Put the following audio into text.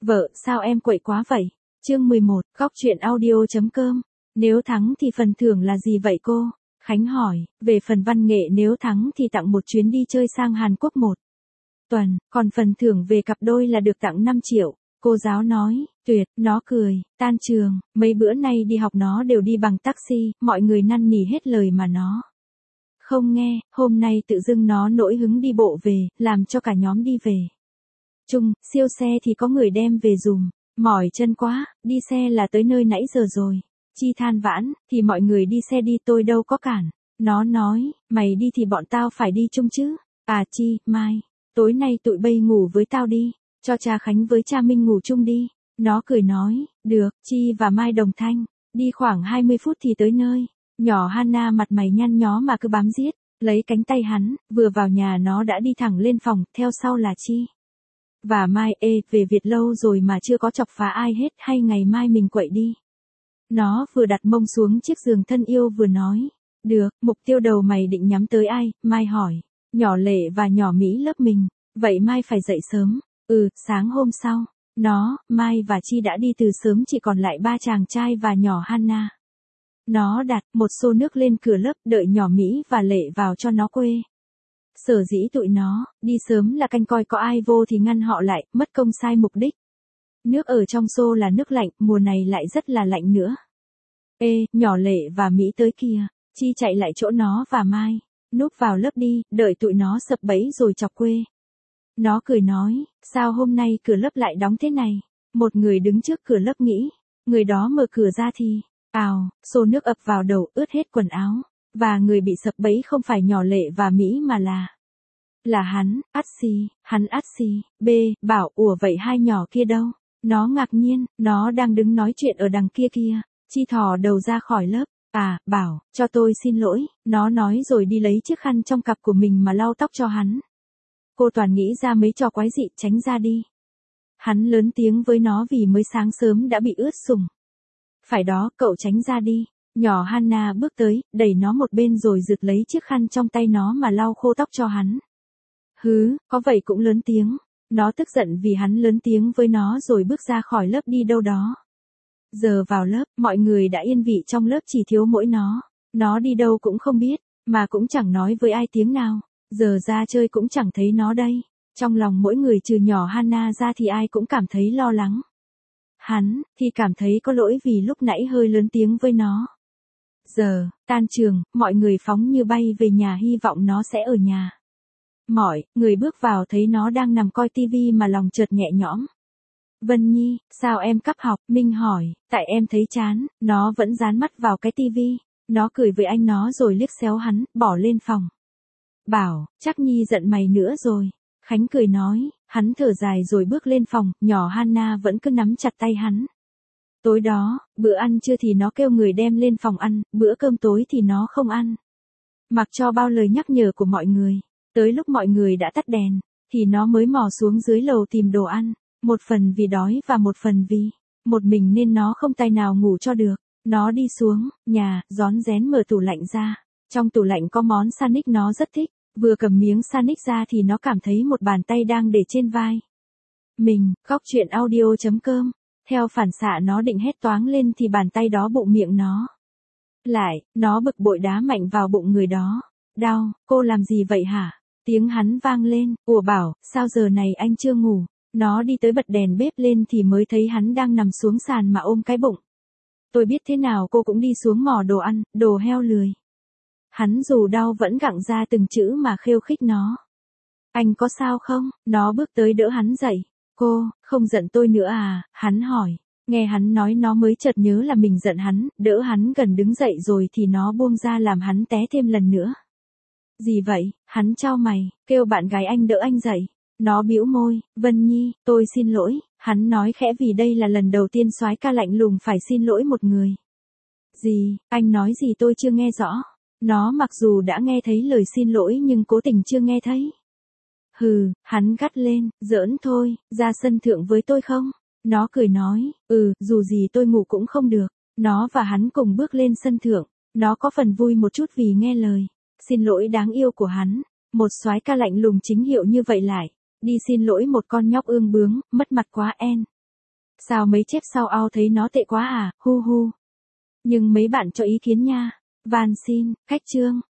Vợ, sao em quậy quá vậy? Chương 11, góc truyện audio.com. Nếu thắng thì phần thưởng là gì vậy cô? Khánh hỏi, về phần văn nghệ nếu thắng thì tặng một chuyến đi chơi sang Hàn Quốc 1 tuần, còn phần thưởng về cặp đôi là được tặng 5 triệu. Cô giáo nói, tuyệt, nó cười, tan trường, mấy bữa nay đi học nó đều đi bằng taxi, mọi người năn nỉ hết lời mà nó không nghe, hôm nay tự dưng nó nổi hứng đi bộ về, làm cho cả nhóm đi về chung, siêu xe thì có người đem về dùm, mỏi chân quá, đi xe là tới nơi nãy giờ rồi. Chi than vãn, thì mọi người đi xe đi tôi đâu có cản. Nó nói, mày đi thì bọn tao phải đi chung chứ. À Chi, mai, tối nay tụi bay ngủ với tao đi, cho cha Khánh với cha Minh ngủ chung đi. Nó cười nói, được, Chi và Mai đồng thanh, đi khoảng 20 phút thì tới nơi. Nhỏ Hana mặt mày nhăn nhó mà cứ bám giết, lấy cánh tay hắn, vừa vào nhà nó đã đi thẳng lên phòng, theo sau là Chi và Mai. Về Việt lâu rồi mà chưa có chọc phá ai hết, hay ngày mai mình quậy đi. Nó vừa đặt mông xuống chiếc giường thân yêu vừa nói, được, mục tiêu đầu mày định nhắm tới ai? Mai hỏi, nhỏ Lệ và nhỏ Mỹ lớp mình, vậy Mai phải dậy sớm. Sáng hôm sau, nó, Mai và Chi đã đi từ sớm, chỉ còn lại 3 chàng trai và nhỏ Hana. Nó đặt một xô nước lên cửa lớp, đợi nhỏ Mỹ và Lệ vào cho nó quê. Sở dĩ tụi nó đi sớm là canh coi có ai vô thì ngăn họ lại, mất công sai mục đích. Nước ở trong xô là nước lạnh, mùa này lại rất là lạnh nữa. Nhỏ Lệ và Mỹ tới kìa. Chi chạy lại chỗ nó và Mai, núp vào lớp đi, đợi tụi nó sập bẫy rồi chọc quê. Nó cười nói, sao hôm nay cửa lớp lại đóng thế này? Một người đứng trước cửa lớp nghĩ, người đó mở cửa ra thì, xô nước ập vào đầu, ướt hết quần áo. Và người bị sập bẫy không phải nhỏ Lệ và Mỹ mà là hắn, hắn ắt xì, bảo, ủa vậy hai nhỏ kia đâu? Nó ngạc nhiên, nó đang đứng nói chuyện ở đằng kia kia. Chi thò đầu ra khỏi lớp, bảo, cho tôi xin lỗi, nó nói rồi đi lấy chiếc khăn trong cặp của mình mà lau tóc cho hắn. Cô toàn nghĩ ra mấy trò quái dị, tránh ra đi. Hắn lớn tiếng với nó vì mới sáng sớm đã bị ướt sũng. Phải đó, cậu tránh ra đi. Nhỏ Hana bước tới, đẩy nó một bên rồi giật lấy chiếc khăn trong tay nó mà lau khô tóc cho hắn. Có vậy cũng lớn tiếng. Nó tức giận vì hắn lớn tiếng với nó rồi bước ra khỏi lớp đi đâu đó. Giờ vào lớp, mọi người đã yên vị trong lớp, chỉ thiếu mỗi nó. Nó đi đâu cũng không biết, mà cũng chẳng nói với ai tiếng nào. Giờ ra chơi cũng chẳng thấy nó đây. Trong lòng mỗi người trừ nhỏ Hana ra thì ai cũng cảm thấy lo lắng. Hắn thì cảm thấy có lỗi vì lúc nãy hơi lớn tiếng với nó. Giờ, tan trường, mọi người phóng như bay về nhà, hy vọng nó sẽ ở nhà. Mọi người bước vào thấy nó đang nằm coi tivi mà lòng chợt nhẹ nhõm. Vân Nhi, sao em cắp học? Minh hỏi, tại em thấy chán. Nó vẫn dán mắt vào cái tivi. Nó cười với anh nó rồi liếc xéo hắn, bỏ lên phòng. Bảo, chắc Nhi giận mày nữa rồi. Khánh cười nói, hắn thở dài rồi bước lên phòng, nhỏ Hana vẫn cứ nắm chặt tay hắn. Tối đó, bữa ăn trưa thì nó kêu người đem lên phòng ăn, bữa cơm tối thì nó không ăn. Mặc cho bao lời nhắc nhở của mọi người, tới lúc mọi người đã tắt đèn, thì nó mới mò xuống dưới lầu tìm đồ ăn, một phần vì đói và một phần vì một mình nên nó không tài nào ngủ cho được. Nó đi xuống nhà, rón rén mở tủ lạnh ra. Trong tủ lạnh có món sandwich nó rất thích, vừa cầm miếng sandwich ra thì nó cảm thấy một bàn tay đang để trên vai mình. Góc truyện audio.com. Theo phản xạ nó định hét toáng lên thì bàn tay đó bụng miệng nó lại, nó bực bội đá mạnh vào bụng người đó. Đau, cô làm gì vậy hả? Tiếng hắn vang lên, Bảo, sao giờ này anh chưa ngủ? Nó đi tới bật đèn bếp lên thì mới thấy hắn đang nằm xuống sàn mà ôm cái bụng. Tôi biết thế nào cô cũng đi xuống mò đồ ăn, đồ heo lười. Hắn dù đau vẫn gặng ra từng chữ mà khêu khích nó. Anh có sao không? Nó bước tới đỡ hắn dậy. Cô, không giận tôi nữa à? Hắn hỏi. Nghe hắn nói nó mới chợt nhớ là mình giận hắn, đỡ hắn gần đứng dậy rồi thì nó buông ra làm hắn té thêm lần nữa. Gì vậy? Hắn chau mày, kêu bạn gái anh đỡ anh dậy. Nó bĩu môi, Vân Nhi, tôi xin lỗi. Hắn nói khẽ vì đây là lần đầu tiên soái ca lạnh lùng phải xin lỗi một người. Gì, anh nói gì tôi chưa nghe rõ. Nó mặc dù đã nghe thấy lời xin lỗi nhưng cố tình chưa nghe thấy. Hắn gắt lên, giỡn thôi, ra sân thượng với tôi không? Nó cười nói, dù gì tôi ngủ cũng không được. Nó và hắn cùng bước lên sân thượng. Nó có phần vui một chút vì nghe lời xin lỗi đáng yêu của hắn. Một soái ca lạnh lùng chính hiệu như vậy lại đi xin lỗi một con nhóc ương bướng, mất mặt quá. Sao mấy chép sau ao thấy nó tệ quá à, hu hu. Nhưng mấy bạn cho ý kiến nha. Van xin, khách Trương,